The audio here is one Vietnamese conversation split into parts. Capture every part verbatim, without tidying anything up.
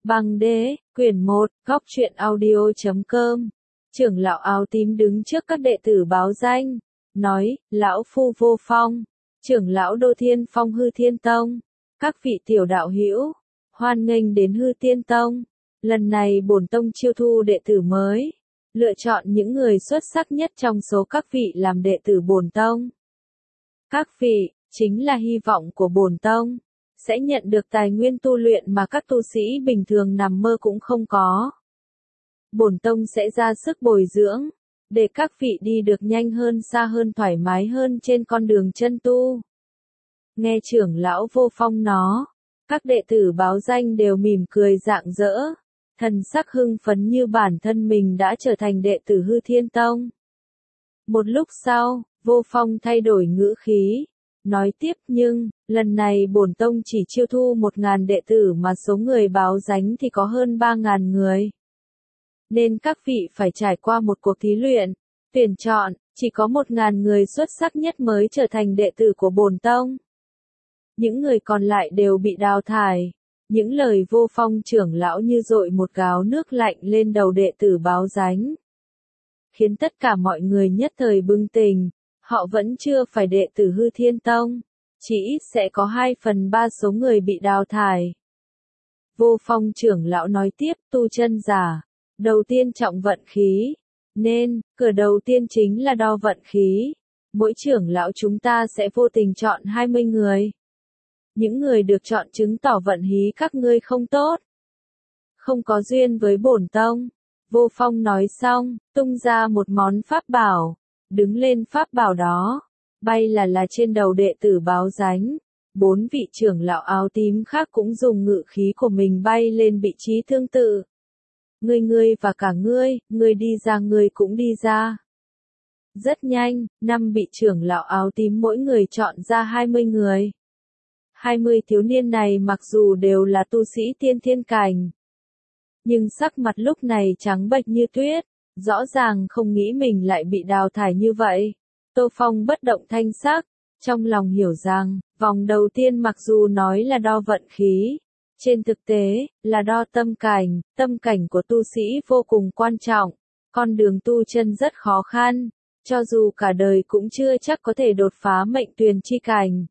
Băng đế, quyển một, góc truyện audio chấm com. Trưởng lão áo tím đứng trước các đệ tử báo danh, nói, lão phu Vô Phong, trưởng lão Đô Thiên Phong Hư Thiên Tông, các vị tiểu đạo hữu, hoan nghênh đến Hư Thiên Tông. Lần này bổn tông chiêu thu đệ tử mới, lựa chọn những người xuất sắc nhất trong số các vị làm đệ tử bổn tông. Các vị chính là hy vọng của bổn tông, sẽ nhận được tài nguyên tu luyện mà các tu sĩ bình thường nằm mơ cũng không có. Bổn tông sẽ ra sức bồi dưỡng, để các vị đi được nhanh hơn, xa hơn, thoải mái hơn trên con đường chân tu. Nghe trưởng lão Vô Phong nó, các đệ tử báo danh đều mỉm cười rạng rỡ, thần sắc hưng phấn như bản thân mình đã trở thành đệ tử Hư Thiên Tông. Một lúc sau, Vô Phong thay đổi ngữ khí, nói tiếp, nhưng, lần này bổn tông chỉ chiêu thu một ngàn đệ tử mà số người báo danh thì có hơn ba ngàn người. Nên các vị phải trải qua một cuộc thí luyện, tuyển chọn, chỉ có một ngàn người xuất sắc nhất mới trở thành đệ tử của bổn tông. Những người còn lại đều bị đào thải. Những lời Vô Phong trưởng lão như dội một gáo nước lạnh lên đầu đệ tử báo danh, khiến tất cả mọi người nhất thời bừng tỉnh. Họ vẫn chưa phải đệ tử Hư Thiên Tông, chỉ ít sẽ có hai phần ba số người bị đào thải. Vô Phong trưởng lão nói tiếp, tu chân giả, đầu tiên trọng vận khí, nên, cửa đầu tiên chính là đo vận khí. Mỗi trưởng lão chúng ta sẽ vô tình chọn hai mươi người. Những người được chọn chứng tỏ vận khí các ngươi không tốt, không có duyên với bổn tông. Vô Phong nói xong, tung ra một món pháp bảo. Đứng lên pháp bảo đó, bay là là trên đầu đệ tử báo danh. Bốn vị trưởng lão áo tím khác cũng dùng ngự khí của mình bay lên vị trí tương tự. Ngươi ngươi và cả ngươi, ngươi đi ra ngươi cũng đi ra. Rất nhanh, năm vị trưởng lão áo tím mỗi người chọn ra hai mươi người. hai mươi thiếu niên này mặc dù đều là tu sĩ tiên thiên cảnh, nhưng sắc mặt lúc này trắng bệch như tuyết. Rõ ràng không nghĩ mình lại bị đào thải như vậy. Tô Phong bất động thanh sắc, trong lòng hiểu rằng, vòng đầu tiên mặc dù nói là đo vận khí, trên thực tế, là đo tâm cảnh, tâm cảnh của tu sĩ vô cùng quan trọng. Con đường tu chân rất khó khăn, cho dù cả đời cũng chưa chắc có thể đột phá mệnh tuyền chi cảnh.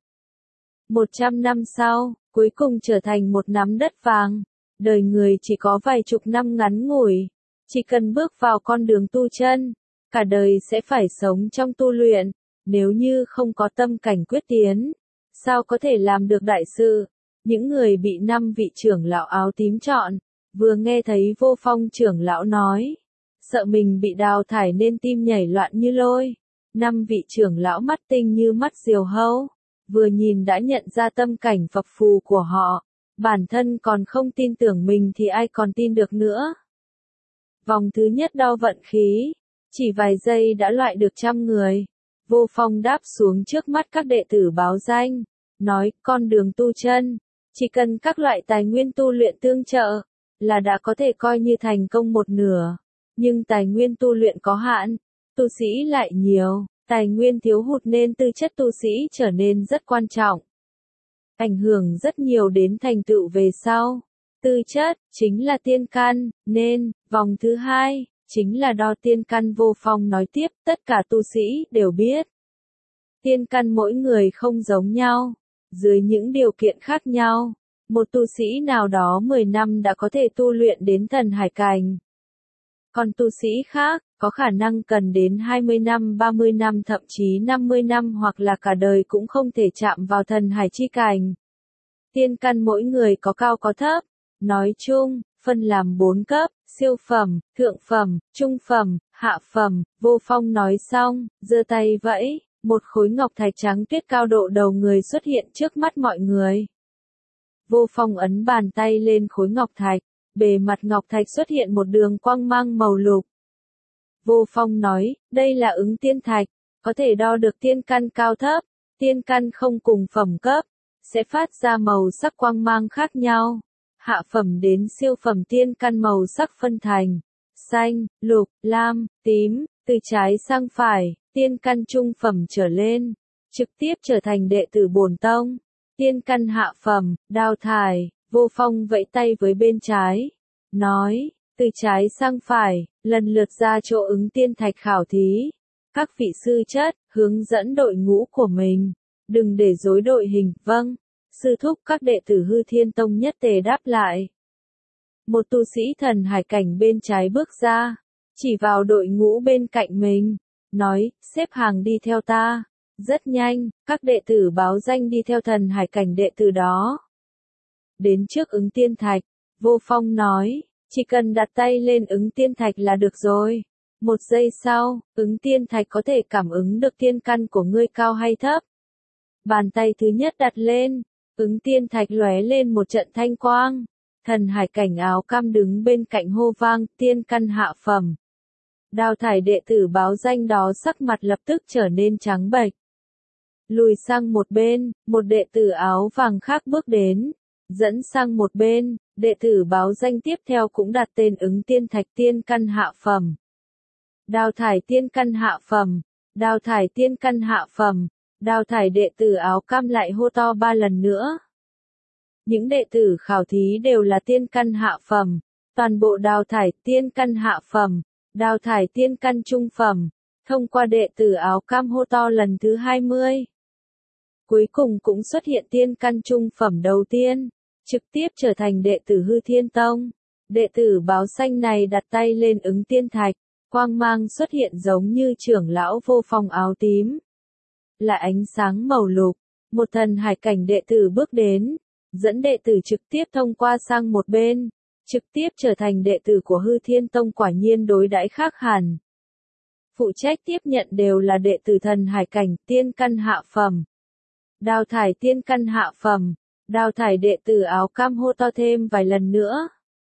Một trăm năm sau, cuối cùng trở thành một nắm đất vàng. Đời người chỉ có vài chục năm ngắn ngủi. Chỉ cần bước vào con đường tu chân, cả đời sẽ phải sống trong tu luyện. Nếu như không có tâm cảnh quyết tiến, sao có thể làm được đại sự? Những người bị năm vị trưởng lão áo tím chọn, vừa nghe thấy Vô Phong trưởng lão nói, sợ mình bị đào thải nên tim nhảy loạn như lôi. Năm vị trưởng lão mắt tinh như mắt diều hâu, vừa nhìn đã nhận ra tâm cảnh phập phù của họ. Bản thân còn không tin tưởng mình thì ai còn tin được nữa. Vòng thứ nhất đo vận khí, chỉ vài giây đã loại được trăm người. Vô Phong đáp xuống trước mắt các đệ tử báo danh, nói, con đường tu chân, chỉ cần các loại tài nguyên tu luyện tương trợ, là đã có thể coi như thành công một nửa. Nhưng tài nguyên tu luyện có hạn, tu sĩ lại nhiều, tài nguyên thiếu hụt nên tư chất tu sĩ trở nên rất quan trọng. Ảnh hưởng rất nhiều đến thành tựu về sau. Tư chất, chính là tiên căn, nên, vòng thứ hai, chính là đo tiên căn. Vô Phong nói tiếp, tất cả tu sĩ đều biết. Tiên căn mỗi người không giống nhau, dưới những điều kiện khác nhau. Một tu sĩ nào đó mười năm đã có thể tu luyện đến thần hải cảnh. Còn tu sĩ khác, có khả năng cần đến hai mươi năm, ba mươi năm, thậm chí năm mươi năm hoặc là cả đời cũng không thể chạm vào thần hải chi cảnh. Tiên căn mỗi người có cao có thấp. Nói chung, phân làm bốn cấp, siêu phẩm, thượng phẩm, trung phẩm, hạ phẩm. Vô Phong nói xong, giơ tay vẫy, một khối ngọc thạch trắng tuyết cao độ đầu người xuất hiện trước mắt mọi người. Vô Phong ấn bàn tay lên khối ngọc thạch, bề mặt ngọc thạch xuất hiện một đường quang mang màu lục. Vô Phong nói, đây là ứng tiên thạch, có thể đo được tiên căn cao thấp. Tiên căn không cùng phẩm cấp, sẽ phát ra màu sắc quang mang khác nhau. Hạ phẩm đến siêu phẩm tiên căn màu sắc phân thành xanh, lục, lam, tím, từ trái sang phải. Tiên căn trung phẩm trở lên, trực tiếp trở thành đệ tử bổn tông. Tiên căn hạ phẩm, đào thải. Vô Phong vẫy tay với bên trái, nói, từ trái sang phải, lần lượt ra chỗ ứng tiên thạch khảo thí. Các vị sư chất, hướng dẫn đội ngũ của mình, đừng để rối đội hình, vâng. Sư thúc. Các đệ tử Hư Thiên Tông nhất tề đáp lại. Một tu sĩ thần hải cảnh bên trái bước ra, chỉ vào đội ngũ bên cạnh mình, nói, xếp hàng đi theo ta. Rất nhanh, các đệ tử báo danh đi theo thần hải cảnh đệ tử đó. Đến trước ứng tiên thạch, Vô Phong nói, chỉ cần đặt tay lên ứng tiên thạch là được rồi. Một giây sau, ứng tiên thạch có thể cảm ứng được tiên căn của ngươi cao hay thấp. Bàn tay thứ nhất đặt lên, ứng tiên thạch lóe lên một trận thanh quang. Thần hải cảnh áo cam đứng bên cạnh hô vang, tiên căn hạ phẩm. Đào thải đệ tử báo danh đó sắc mặt lập tức trở nên trắng bệch. Lùi sang một bên, một đệ tử áo vàng khác bước đến, dẫn sang một bên, đệ tử báo danh tiếp theo cũng đặt tên ứng tiên thạch tiên căn hạ phẩm. Đào thải tiên căn hạ phẩm, đào thải tiên căn hạ phẩm, đào thải đệ tử áo cam lại hô to ba lần nữa. Những đệ tử khảo thí đều là tiên căn hạ phẩm, toàn bộ đào thải tiên căn hạ phẩm, đào thải tiên căn trung phẩm, thông qua đệ tử áo cam hô to lần thứ hai mươi. Cuối cùng cũng xuất hiện tiên căn trung phẩm đầu tiên, trực tiếp trở thành đệ tử Hư Thiên Tông. Đệ tử báo xanh này đặt tay lên ứng tiên thạch, quang mang xuất hiện giống như trưởng lão Vô Phong áo tím. Là ánh sáng màu lục, một thần hải cảnh đệ tử bước đến, dẫn đệ tử trực tiếp thông qua sang một bên, trực tiếp trở thành đệ tử của Hư Thiên Tông, quả nhiên đối đãi khác hẳn. Phụ trách tiếp nhận đều là đệ tử thần hải cảnh tiên căn hạ phẩm. Đào thải tiên căn hạ phẩm, đào thải đệ tử áo cam hô to thêm vài lần nữa.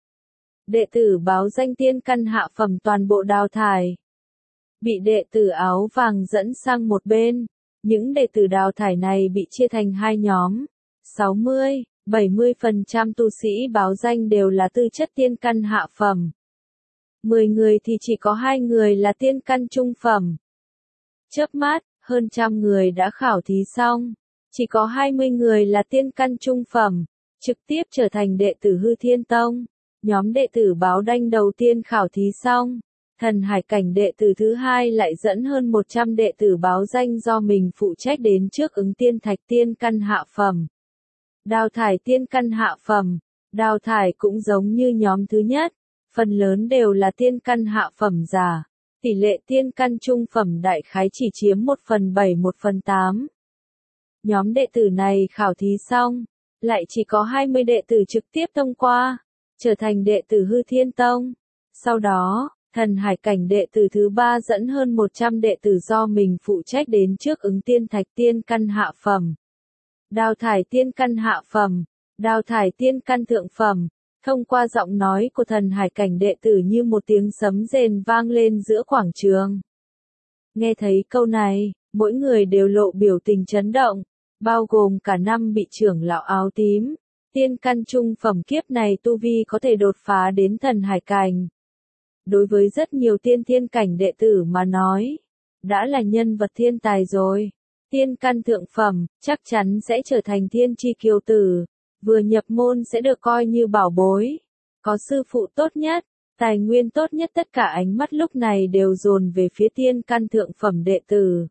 Đệ tử báo danh tiên căn hạ phẩm toàn bộ đào thải. Bị đệ tử áo vàng dẫn sang một bên, những đệ tử đào thải này bị chia thành hai nhóm. sáu mươi, bảy mươi phần trăm tu sĩ báo danh đều là tư chất tiên căn hạ phẩm. mười người thì chỉ có hai người là tiên căn trung phẩm. Chớp mắt, hơn trăm người đã khảo thí xong. Chỉ có hai mươi người là tiên căn trung phẩm, trực tiếp trở thành đệ tử Hư Thiên Tông. Nhóm đệ tử báo đanh đầu tiên khảo thí xong, thần hải cảnh đệ tử thứ hai lại dẫn hơn một trăm đệ tử báo danh do mình phụ trách đến trước ứng tiên thạch tiên căn hạ phẩm. Đào thải tiên căn hạ phẩm, đào thải cũng giống như nhóm thứ nhất, phần lớn đều là tiên căn hạ phẩm giả, tỷ lệ tiên căn trung phẩm đại khái chỉ chiếm một phần bảy một phần tám. Nhóm đệ tử này khảo thí xong, lại chỉ có hai mươi đệ tử trực tiếp thông qua, trở thành đệ tử Hư Thiên Tông. Sau đó, thần hải cảnh đệ tử thứ ba dẫn hơn một trăm đệ tử do mình phụ trách đến trước ứng tiên thạch tiên căn hạ phẩm. Đào thải tiên căn hạ phẩm, đào thải tiên căn thượng phẩm, thông qua giọng nói của thần hải cảnh đệ tử như một tiếng sấm rền vang lên giữa quảng trường. Nghe thấy câu này, mỗi người đều lộ biểu tình chấn động, bao gồm cả năm bị trưởng lão áo tím. Tiên căn trung phẩm kiếp này tu vi có thể đột phá đến thần hải cảnh. Đối với rất nhiều tiên thiên cảnh đệ tử mà nói, đã là nhân vật thiên tài rồi. Tiên căn thượng phẩm, chắc chắn sẽ trở thành thiên chi kiêu tử, vừa nhập môn sẽ được coi như bảo bối. Có sư phụ tốt nhất, tài nguyên tốt nhất, tất cả ánh mắt lúc này đều dồn về phía tiên căn thượng phẩm đệ tử.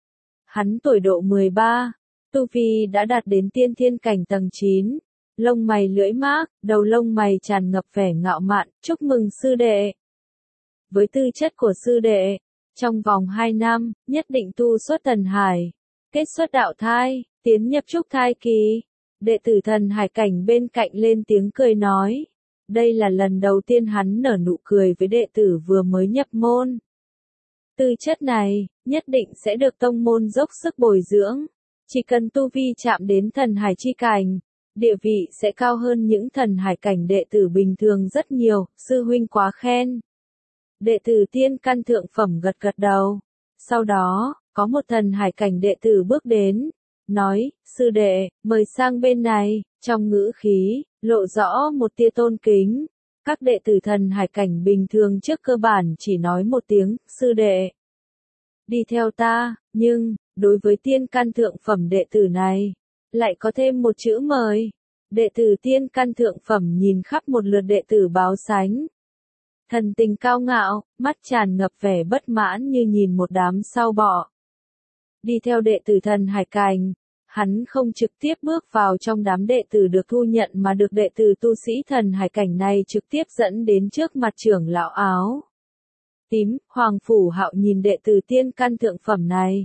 Hắn tuổi độ mười ba, tu vi đã đạt đến tiên thiên cảnh tầng chín. Lông mày lưỡi mác, đầu lông mày tràn ngập vẻ ngạo mạn, chúc mừng sư đệ. Với tư chất của sư đệ, trong vòng hai năm, nhất định tu xuất thần hải, kết xuất đạo thai, tiến nhập trúc thai kỳ. Đệ tử thần hải cảnh bên cạnh lên tiếng cười nói. Đây là lần đầu tiên hắn nở nụ cười với đệ tử vừa mới nhập môn. Tư chất này, nhất định sẽ được tông môn dốc sức bồi dưỡng. Chỉ cần tu vi chạm đến thần hải chi cảnh, địa vị sẽ cao hơn những thần hải cảnh đệ tử bình thường rất nhiều, sư huynh quá khen. Đệ tử tiên căn thượng phẩm gật gật đầu. Sau đó, có một thần hải cảnh đệ tử bước đến, nói, sư đệ, mời sang bên này, trong ngữ khí, lộ rõ một tia tôn kính. Các đệ tử thần hải cảnh bình thường trước cơ bản chỉ nói một tiếng, sư đệ. Đi theo ta, nhưng, đối với tiên căn thượng phẩm đệ tử này, lại có thêm một chữ mời. Đệ tử tiên căn thượng phẩm nhìn khắp một lượt đệ tử báo sánh. Thần tình cao ngạo, mắt tràn ngập vẻ bất mãn như nhìn một đám sao bọ. Đi theo đệ tử thần hải cảnh, hắn không trực tiếp bước vào trong đám đệ tử được thu nhận mà được đệ tử tu sĩ thần hải cảnh này trực tiếp dẫn đến trước mặt trưởng lão áo tím. Hoàng Phủ Hạo nhìn đệ tử tiên căn thượng phẩm này.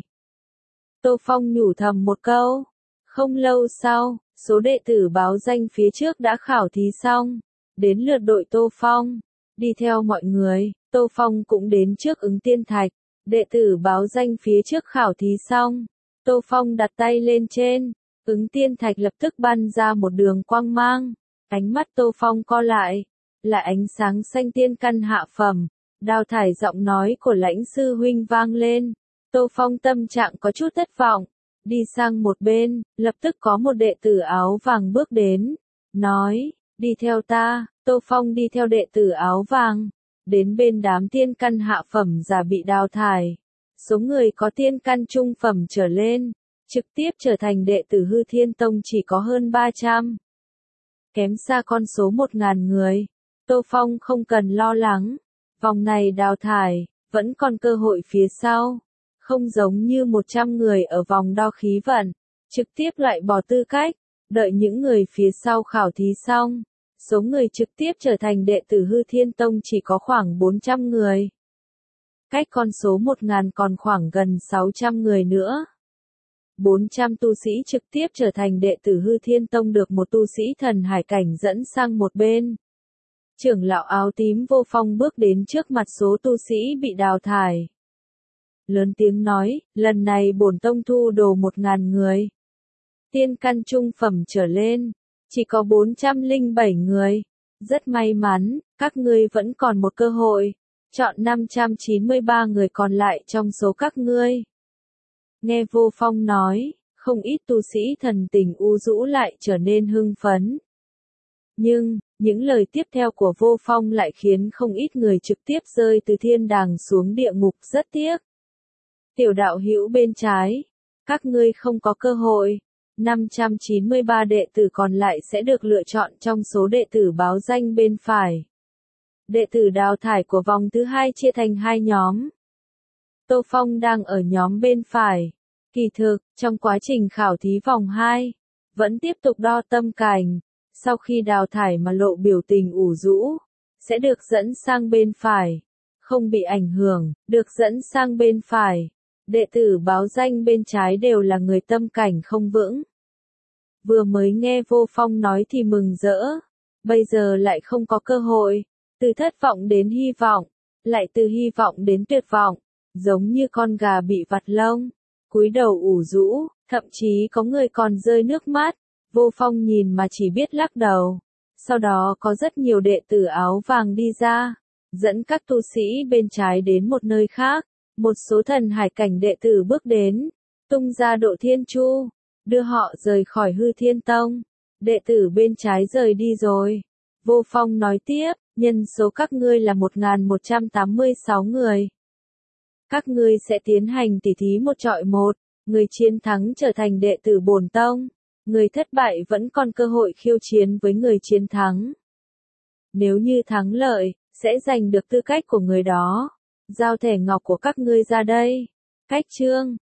Tô Phong nhủ thầm một câu. Không lâu sau, số đệ tử báo danh phía trước đã khảo thí xong. Đến lượt đội Tô Phong. Đi theo mọi người, Tô Phong cũng đến trước ứng tiên thạch. Đệ tử báo danh phía trước khảo thí xong. Tô Phong đặt tay lên trên. Ứng tiên thạch lập tức bắn ra một đường quang mang. Ánh mắt Tô Phong co lại. Là ánh sáng xanh tiên căn hạ phẩm. Đào thải giọng nói của lãnh sư huynh vang lên. Tô Phong tâm trạng có chút thất vọng. Đi sang một bên, lập tức có một đệ tử áo vàng bước đến. Nói, đi theo ta. Tô Phong đi theo đệ tử áo vàng. Đến bên đám tiên căn hạ phẩm giả bị đào thải. Số người có tiên căn trung phẩm trở lên, trực tiếp trở thành đệ tử Hư Thiên Tông chỉ có hơn ba trăm. Kém xa con số một nghìn người. Tô Phong không cần lo lắng. Vòng này đào thải, vẫn còn cơ hội phía sau. Không giống như một trăm người ở vòng đo khí vận, trực tiếp loại bỏ tư cách, đợi những người phía sau khảo thí xong. Số người trực tiếp trở thành đệ tử Hư Thiên Tông chỉ có khoảng bốn trăm người. Cách con số một nghìn còn khoảng gần sáu trăm người nữa. bốn trăm tu sĩ trực tiếp trở thành đệ tử Hư Thiên Tông được một tu sĩ thần hải cảnh dẫn sang một bên. Trưởng lão áo tím Vô Phong bước đến trước mặt số tu sĩ bị đào thải. Lớn tiếng nói, lần này bổn tông thu đồ một nghìn người. Tiên căn trung phẩm trở lên, chỉ có bốn trăm lẻ bảy người. Rất may mắn, các ngươi vẫn còn một cơ hội. Chọn năm trăm chín mươi ba người còn lại trong số các ngươi. Nghe Vô Phong nói, không ít tu sĩ thần tình u rũ lại trở nên hưng phấn. Nhưng, những lời tiếp theo của Vô Phong lại khiến không ít người trực tiếp rơi từ thiên đàng xuống địa ngục rất tiếc. Tiểu đạo hữu bên trái, các ngươi không có cơ hội. năm trăm chín mươi ba đệ tử còn lại sẽ được lựa chọn trong số đệ tử báo danh bên phải. Đệ tử đào thải của vòng thứ hai chia thành hai nhóm. Tô Phong đang ở nhóm bên phải. Kỳ thực, trong quá trình khảo thí vòng hai, vẫn tiếp tục đo tâm cảnh. Sau khi đào thải mà lộ biểu tình ủ rũ, sẽ được dẫn sang bên phải. Không bị ảnh hưởng, được dẫn sang bên phải. Đệ tử báo danh bên trái đều là người tâm cảnh không vững. Vừa mới nghe Vô Phong nói thì mừng rỡ. Bây giờ lại không có cơ hội. Từ thất vọng đến hy vọng. Lại từ hy vọng đến tuyệt vọng. Giống như con gà bị vặt lông. Cúi đầu ủ rũ. Thậm chí có người còn rơi nước mắt. Vô Phong nhìn mà chỉ biết lắc đầu. Sau đó có rất nhiều đệ tử áo vàng đi ra. Dẫn các tu sĩ bên trái đến một nơi khác. Một số thần hải cảnh đệ tử bước đến. Tung ra độ thiên chu. Đưa họ rời khỏi Hư Thiên Tông. Đệ tử bên trái rời đi rồi. Vô Phong nói tiếp, nhân số các ngươi là một nghìn một trăm tám mươi sáu người. Các ngươi sẽ tiến hành tỉ thí một chọi một. Người chiến thắng trở thành đệ tử bổn tông. Người thất bại vẫn còn cơ hội khiêu chiến với người chiến thắng. Nếu như thắng lợi, sẽ giành được tư cách của người đó. Giao thẻ ngọc của các ngươi ra đây. Cách chương